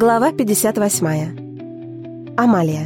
Глава 58. Амалия.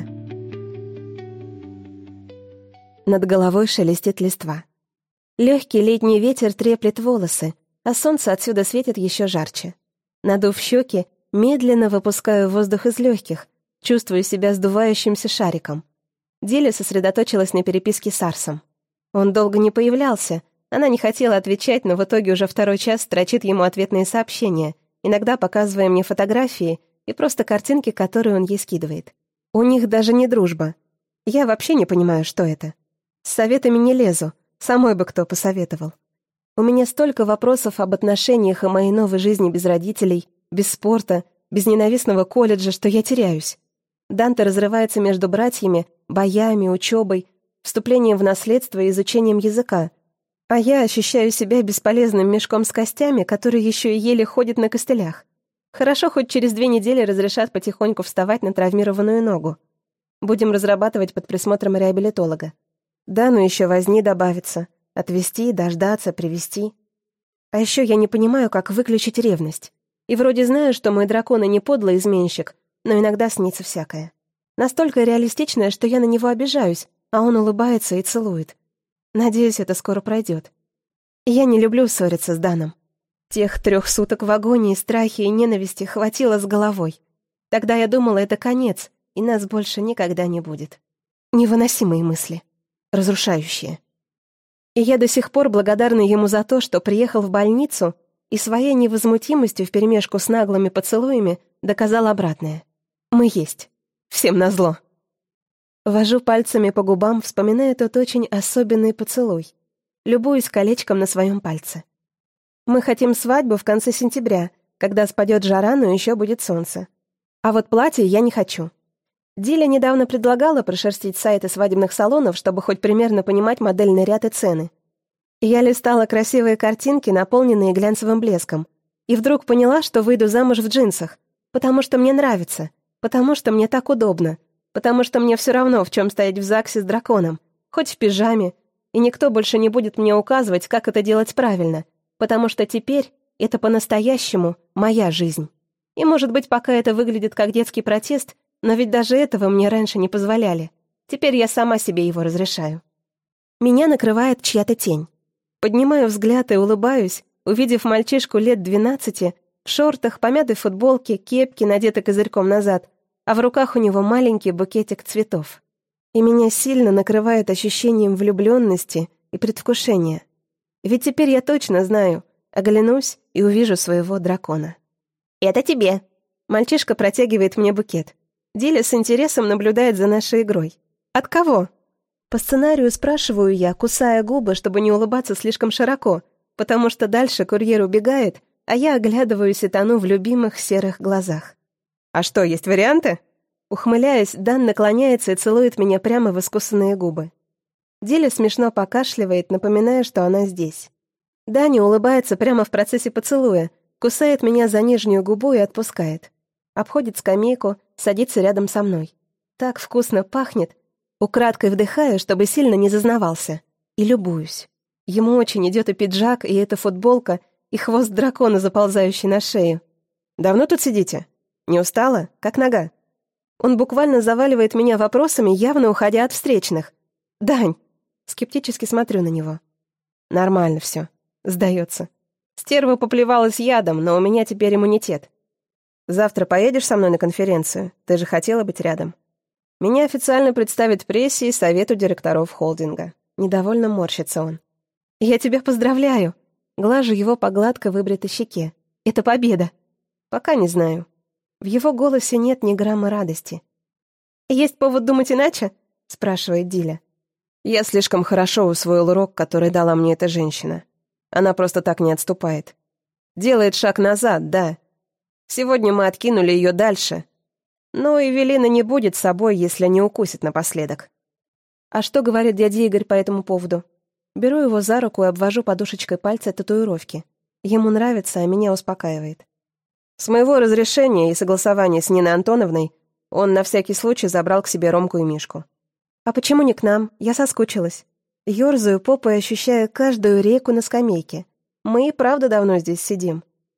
Над головой шелестит листва. Легкий летний ветер треплет волосы, а солнце отсюда светит еще жарче. Надув щеки, медленно выпускаю воздух из легких, чувствую себя сдувающимся шариком. Диля сосредоточилась на переписке с Арсом. Он долго не появлялся, она не хотела отвечать, но в итоге уже второй час строчит ему ответные сообщения, иногда показывая мне фотографии и просто картинки, которые он ей скидывает. У них даже не дружба. Я вообще не понимаю, что это. С советами не лезу, самой бы кто посоветовал. У меня столько вопросов об отношениях и моей новой жизни без родителей, без спорта, без ненавистного колледжа, что я теряюсь. Данте разрывается между братьями, боями, учебой, вступлением в наследство и изучением языка. А я ощущаю себя бесполезным мешком с костями, который еще и еле ходит на костылях. Хорошо, хоть через 2 недели разрешат потихоньку вставать на травмированную ногу. Будем разрабатывать под присмотром реабилитолога. Да, но еще возни добавится. Отвезти, дождаться, привезти. А еще я не понимаю, как выключить ревность. И вроде знаю, что мой дракон и не подлый изменщик, но иногда снится всякое. Настолько реалистичное, что я на него обижаюсь, а он улыбается и целует. Надеюсь, это скоро пройдет. Я не люблю ссориться с Даном. Тех 3 суток в агонии, страхе и ненависти хватило с головой. Тогда я думала, это конец, и нас больше никогда не будет. Невыносимые мысли. Разрушающие. И я до сих пор благодарна ему за то, что приехал в больницу и своей невозмутимостью вперемешку с наглыми поцелуями доказал обратное. Мы есть. Всем назло. Вожу пальцами по губам, вспоминая тот очень особенный поцелуй. Любуюсь колечком на своем пальце. Мы хотим свадьбу в конце сентября, когда спадет жара, но еще будет солнце. А вот платье я не хочу. Диля недавно предлагала прошерстить сайты свадебных салонов, чтобы хоть примерно понимать модельный ряд и цены. Я листала красивые картинки, наполненные глянцевым блеском, и вдруг поняла, что выйду замуж в джинсах, потому что мне нравится, потому что мне так удобно, потому что мне все равно, в чем стоять в ЗАГСе с драконом, хоть в пижаме, и никто больше не будет мне указывать, как это делать правильно, потому что теперь это по-настоящему моя жизнь. И, может быть, пока это выглядит как детский протест, но ведь даже этого мне раньше не позволяли. Теперь я сама себе его разрешаю. Меня накрывает чья-то тень. Поднимаю взгляд и улыбаюсь, увидев мальчишку лет 12, в шортах, помятой футболке, кепке, надетой козырьком назад, а в руках у него маленький букетик цветов. И меня сильно накрывает ощущением влюбленности и предвкушения. Ведь теперь я точно знаю, оглянусь и увижу своего дракона. «Это тебе!» Мальчишка протягивает мне букет. Диля с интересом наблюдает за нашей игрой. «От кого?» По сценарию спрашиваю я, кусая губы, чтобы не улыбаться слишком широко, потому что дальше курьер убегает, а я оглядываюсь и тону в любимых серых глазах. «А что, есть варианты?» Ухмыляясь, Дан наклоняется и целует меня прямо в искусанные губы. Диля смешно покашливает, напоминая, что она здесь. Даня улыбается прямо в процессе поцелуя, кусает меня за нижнюю губу и отпускает. Обходит скамейку, садится рядом со мной. Так вкусно пахнет. Украдкой вдыхаю, чтобы сильно не зазнавался. И любуюсь. Ему очень идет и пиджак, и эта футболка, и хвост дракона, заползающий на шею. «Давно тут сидите? Не устала? Как нога?» Он буквально заваливает меня вопросами, явно уходя от встречных. «Дань!» Скептически смотрю на него. «Нормально все», сдается. Стерва поплевалась ядом, но у меня теперь иммунитет. Завтра поедешь со мной на конференцию? Ты же хотела быть рядом. Меня официально представят прессе и совету директоров холдинга. Недовольно морщится он. Я тебя поздравляю. Глажу его по гладко выбритой щеке. Это победа. Пока не знаю. В его голосе нет ни грамма радости. «Есть повод думать иначе?» — спрашивает Диля. Я слишком хорошо усвоил урок, который дала мне эта женщина. Она просто так не отступает. Делает шаг назад, да. Сегодня мы откинули ее дальше. Но Эвелина не будет собой, если не укусит напоследок. А что говорит дядя Игорь по этому поводу? Беру его за руку и обвожу подушечкой пальца татуировки. Ему нравится, а меня успокаивает. С моего разрешения и согласования с Ниной Антоновной он на всякий случай забрал к себе Ромку и Мишку. «А почему не к нам? Я соскучилась». Ёрзаю попой, ощущая каждую реку на скамейке. Мы и правда давно здесь сидим.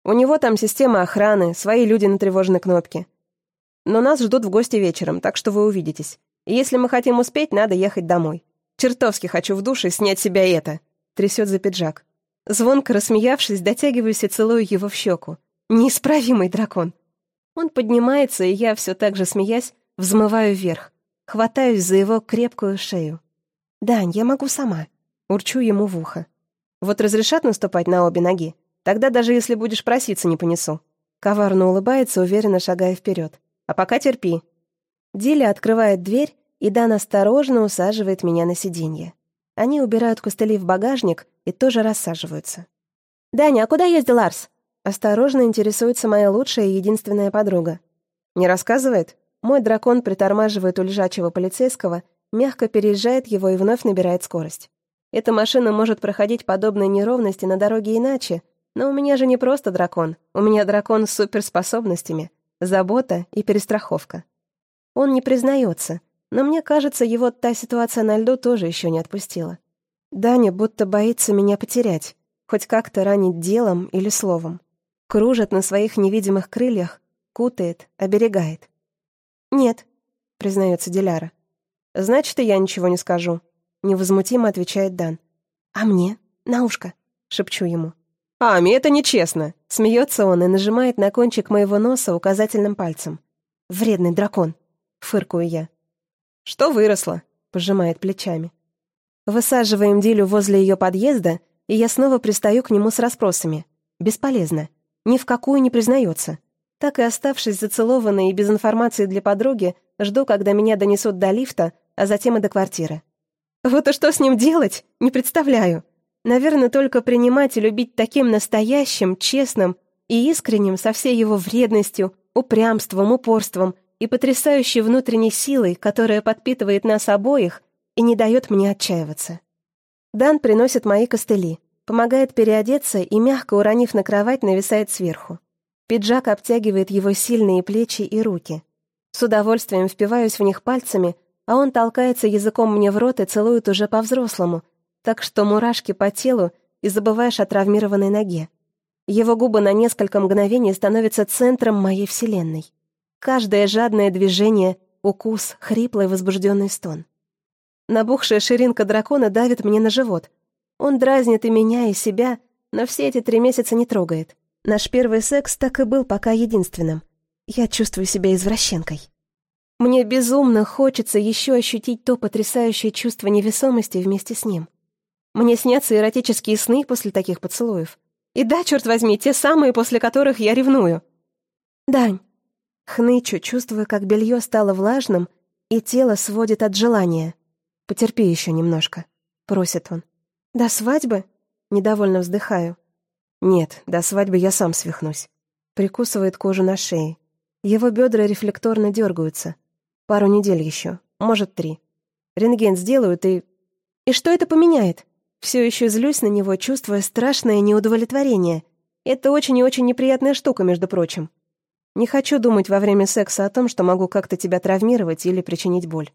У него там система охраны, свои люди на тревожной кнопке. Но нас ждут в гости вечером, так что вы увидитесь. И если мы хотим успеть, надо ехать домой. Чертовски хочу в душе снять с себя это. Трясет за пиджак. Звонко рассмеявшись, дотягиваюсь и целую его в щеку. Неисправимый дракон. Он поднимается, и я, все так же смеясь, взмываю вверх. Хватаюсь за его крепкую шею. «Дань, я могу сама». Урчу ему в ухо. «Вот разрешат наступать на обе ноги? Тогда даже если будешь проситься, не понесу». Коварно улыбается, уверенно шагая вперед. «А пока терпи». Диля открывает дверь, и Дан осторожно усаживает меня на сиденье. Они убирают костыли в багажник и тоже рассаживаются. «Даня, а куда ездил Арс?» Осторожно интересуется моя лучшая и единственная подруга. «Не рассказывает?» Мой дракон притормаживает у лежачего полицейского, мягко переезжает его и вновь набирает скорость. Эта машина может проходить подобные неровности на дороге иначе, но у меня же не просто дракон, у меня дракон с суперспособностями, забота и перестраховка. Он не признается, но мне кажется, его та ситуация на льду тоже еще не отпустила. Даня будто боится меня потерять, хоть как-то ранить делом или словом. Кружит на своих невидимых крыльях, кутает, оберегает. «Нет», — признается Диляра. «Значит, и я ничего не скажу», — невозмутимо отвечает Дан. «А мне? На ушко», — шепчу ему. «Ами, это нечестно», — смеется он и нажимает на кончик моего носа указательным пальцем. «Вредный дракон», — фыркую я. «Что выросло?» — пожимает плечами. Высаживаем Дилю возле ее подъезда, и я снова пристаю к нему с расспросами. Бесполезно. Ни в какую не признается. Так и оставшись зацелованной и без информации для подруги, жду, когда меня донесут до лифта, а затем и до квартиры. Вот и что с ним делать? Не представляю. Наверное, только принимать и любить таким настоящим, честным и искренним со всей его вредностью, упрямством, упорством и потрясающей внутренней силой, которая подпитывает нас обоих и не дает мне отчаиваться. Дан приносит мои костыли, помогает переодеться и, мягко уронив на кровать, нависает сверху. Пиджак обтягивает его сильные плечи и руки. С удовольствием впиваюсь в них пальцами, а он толкается языком мне в рот и целует уже по-взрослому, так что мурашки по телу и забываешь о травмированной ноге. Его губы на несколько мгновений становятся центром моей вселенной. Каждое жадное движение, укус, хриплый возбужденный стон. Набухшая ширинка дракона давит мне на живот. Он дразнит и меня, и себя, но все эти 3 месяца не трогает. Наш первый секс так и был пока единственным. Я чувствую себя извращенкой. Мне безумно хочется еще ощутить то потрясающее чувство невесомости вместе с ним. Мне снятся эротические сны после таких поцелуев. И да, черт возьми, те самые, после которых я ревную. «Дань!» Хнычу, чувствуя, как белье стало влажным, и тело сводит от желания. «Потерпи еще немножко», — просит он. «До свадьбы?» Недовольно вздыхаю. «Нет, до свадьбы я сам свихнусь». Прикусывает кожу на шее. Его бедра рефлекторно дергаются. Пару недель еще, может 3. Рентген сделают и... И что это поменяет? Все еще злюсь на него, чувствуя страшное неудовлетворение. Это очень и очень неприятная штука, между прочим. Не хочу думать во время секса о том, что могу как-то тебя травмировать или причинить боль.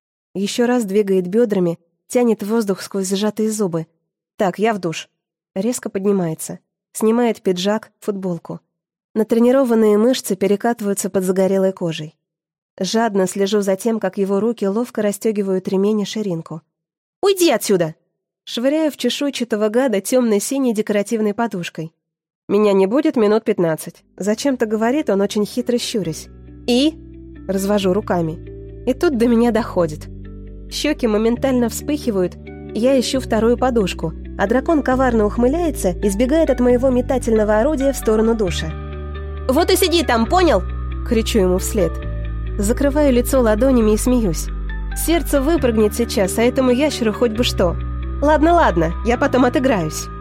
Еще раз двигает бедрами, тянет воздух сквозь сжатые зубы. «Так, я в душ». Резко поднимается. Снимает пиджак, футболку. Натренированные мышцы перекатываются под загорелой кожей. Жадно слежу за тем, как его руки ловко расстегивают ремень и ширинку. «Уйди отсюда!» Швыряю в чешуйчатого гада темно-синей декоративной подушкой. «Меня не будет минут 15. Зачем-то говорит он, очень хитро щурясь. «И?» Развожу руками. И тут до меня доходит. Щеки моментально вспыхивают, я ищу вторую подушку, а дракон коварно ухмыляется и сбегает от моего метательного орудия в сторону душа. «Вот и сиди там, понял?» Кричу ему вслед. Закрываю лицо ладонями и смеюсь. Сердце выпрыгнет сейчас, а этому ящеру хоть бы что. Ладно, я потом отыграюсь.